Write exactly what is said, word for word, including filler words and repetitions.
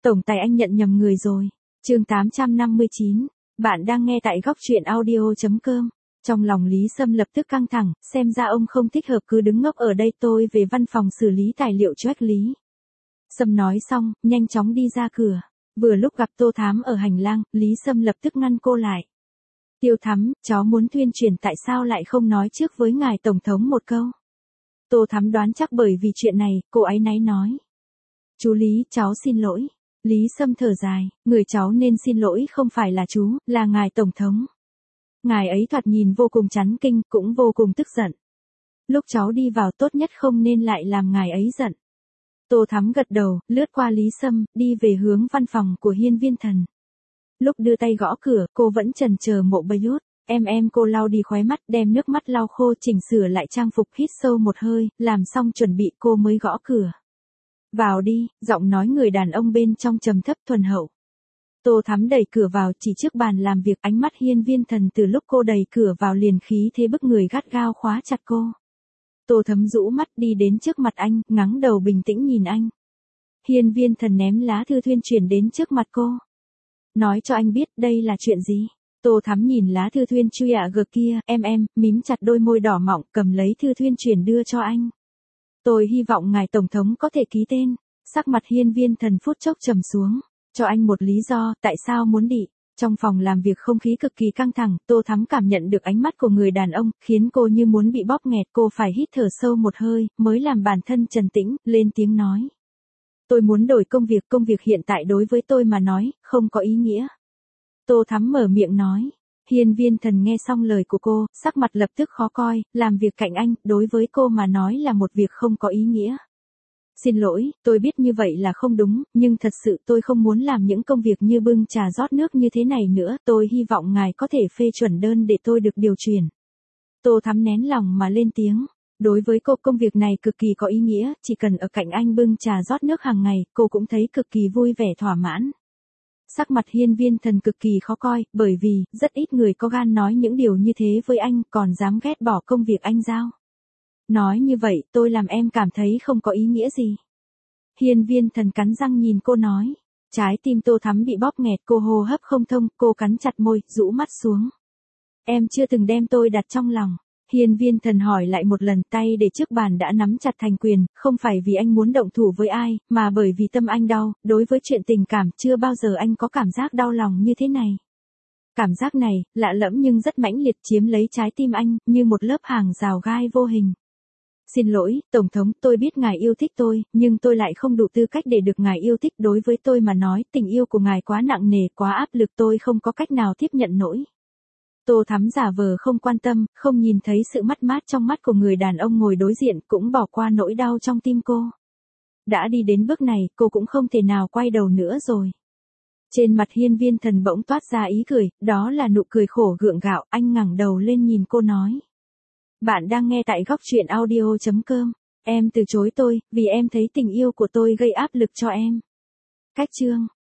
Tổng tài anh nhận nhầm người rồi. Chương tám trăm năm mươi chín. Bạn đang nghe tại góc truyện audio chấm com. Trong lòng Lý Sâm lập tức căng thẳng, xem ra ông không thích hợp cứ đứng ngốc ở đây, tôi về văn phòng xử lý tài liệu cho Lý Sâm nói xong, nhanh chóng đi ra cửa. Vừa lúc gặp Tô Thám ở hành lang, Lý Sâm lập tức ngăn cô lại. Tiêu Thắm, cháu muốn tuyên truyền tại sao lại không nói trước với ngài Tổng thống một câu. Tô Thắm đoán chắc bởi vì chuyện này, cô áy náy nói. Chú Lý, cháu xin lỗi. Lý Sâm thở dài, người cháu nên xin lỗi không phải là chú, là ngài Tổng thống. Ngài ấy thoạt nhìn vô cùng chán kinh, cũng vô cùng tức giận. Lúc cháu đi vào tốt nhất không nên lại làm ngài ấy giận. Tô Thắm gật đầu, lướt qua Lý Sâm, đi về hướng văn phòng của Hiên Viên Thần. Lúc đưa tay gõ cửa, cô vẫn chần chờ Mộ Bầy Lút. Em em cô lau đi khóe mắt, đem nước mắt lau khô, chỉnh sửa lại trang phục, hít sâu một hơi, làm xong chuẩn bị cô mới gõ cửa. Vào đi, giọng nói người đàn ông bên trong trầm thấp thuần hậu. Tô Thắm đẩy cửa vào, chỉ trước bàn làm việc, ánh mắt Hiên Viên Thần từ lúc cô đẩy cửa vào liền khí thế bức người gắt gao khóa chặt cô. Tô Thắm rũ mắt đi đến trước mặt anh, ngẩng đầu bình tĩnh nhìn anh. Hiên Viên Thần ném lá thư thuyên chuyển đến trước mặt cô. Nói cho anh biết đây là chuyện gì. Tô Thắm nhìn lá thư thuyên chui ạ gờ kia, em em, mím chặt đôi môi đỏ mọng, cầm lấy thư thuyên chuyển đưa cho anh. Tôi hy vọng ngài Tổng thống có thể ký tên. Sắc mặt Hiên Viên Thần phút chốc trầm xuống. Cho anh một lý do, tại sao muốn đi. Trong phòng làm việc không khí cực kỳ căng thẳng, Tô Thắm cảm nhận được ánh mắt của người đàn ông, khiến cô như muốn bị bóp nghẹt, cô phải hít thở sâu một hơi, mới làm bản thân trấn tĩnh, lên tiếng nói. Tôi muốn đổi công việc, công việc hiện tại đối với tôi mà nói, không có ý nghĩa. Tô Thắm mở miệng nói. Hiên Viên Thần nghe xong lời của cô, sắc mặt lập tức khó coi, làm việc cạnh anh, đối với cô mà nói là một việc không có ý nghĩa. Xin lỗi, tôi biết như vậy là không đúng, nhưng thật sự tôi không muốn làm những công việc như bưng trà rót nước như thế này nữa, tôi hy vọng ngài có thể phê chuẩn đơn để tôi được điều chuyển. Tô Thắm nén lòng mà lên tiếng. Đối với cô công việc này cực kỳ có ý nghĩa, chỉ cần ở cạnh anh bưng trà rót nước hàng ngày, cô cũng thấy cực kỳ vui vẻ thỏa mãn. Sắc mặt Hiên Viên Thần cực kỳ khó coi, bởi vì, rất ít người có gan nói những điều như thế với anh, còn dám ghét bỏ công việc anh giao. Nói như vậy, tôi làm em cảm thấy không có ý nghĩa gì. Hiên Viên Thần cắn răng nhìn cô nói. Trái tim Tô Thắm bị bóp nghẹt, cô hô hấp không thông, cô cắn chặt môi, rũ mắt xuống. Em chưa từng đem tôi đặt trong lòng. Hiên Viên Thần hỏi lại một lần, tay để trước bàn đã nắm chặt thành quyền, không phải vì anh muốn động thủ với ai, mà bởi vì tâm anh đau, đối với chuyện tình cảm chưa bao giờ anh có cảm giác đau lòng như thế này. Cảm giác này, lạ lẫm nhưng rất mãnh liệt, chiếm lấy trái tim anh, như một lớp hàng rào gai vô hình. Xin lỗi, Tổng thống, tôi biết ngài yêu thích tôi, nhưng tôi lại không đủ tư cách để được ngài yêu thích. Đối với tôi mà nói, tình yêu của ngài quá nặng nề, quá áp lực, tôi không có cách nào tiếp nhận nổi. Tô Thắm giả vờ không quan tâm, không nhìn thấy sự mất mát trong mắt của người đàn ông ngồi đối diện, cũng bỏ qua nỗi đau trong tim cô. Đã đi đến bước này, cô cũng không thể nào quay đầu nữa rồi. Trên mặt Hiên Viên Thần bỗng toát ra ý cười, đó là nụ cười khổ gượng gạo, anh ngẩng đầu lên nhìn cô nói. Bạn đang nghe tại góc truyện audio chấm com. Em từ chối tôi, vì em thấy tình yêu của tôi gây áp lực cho em. Cách chương.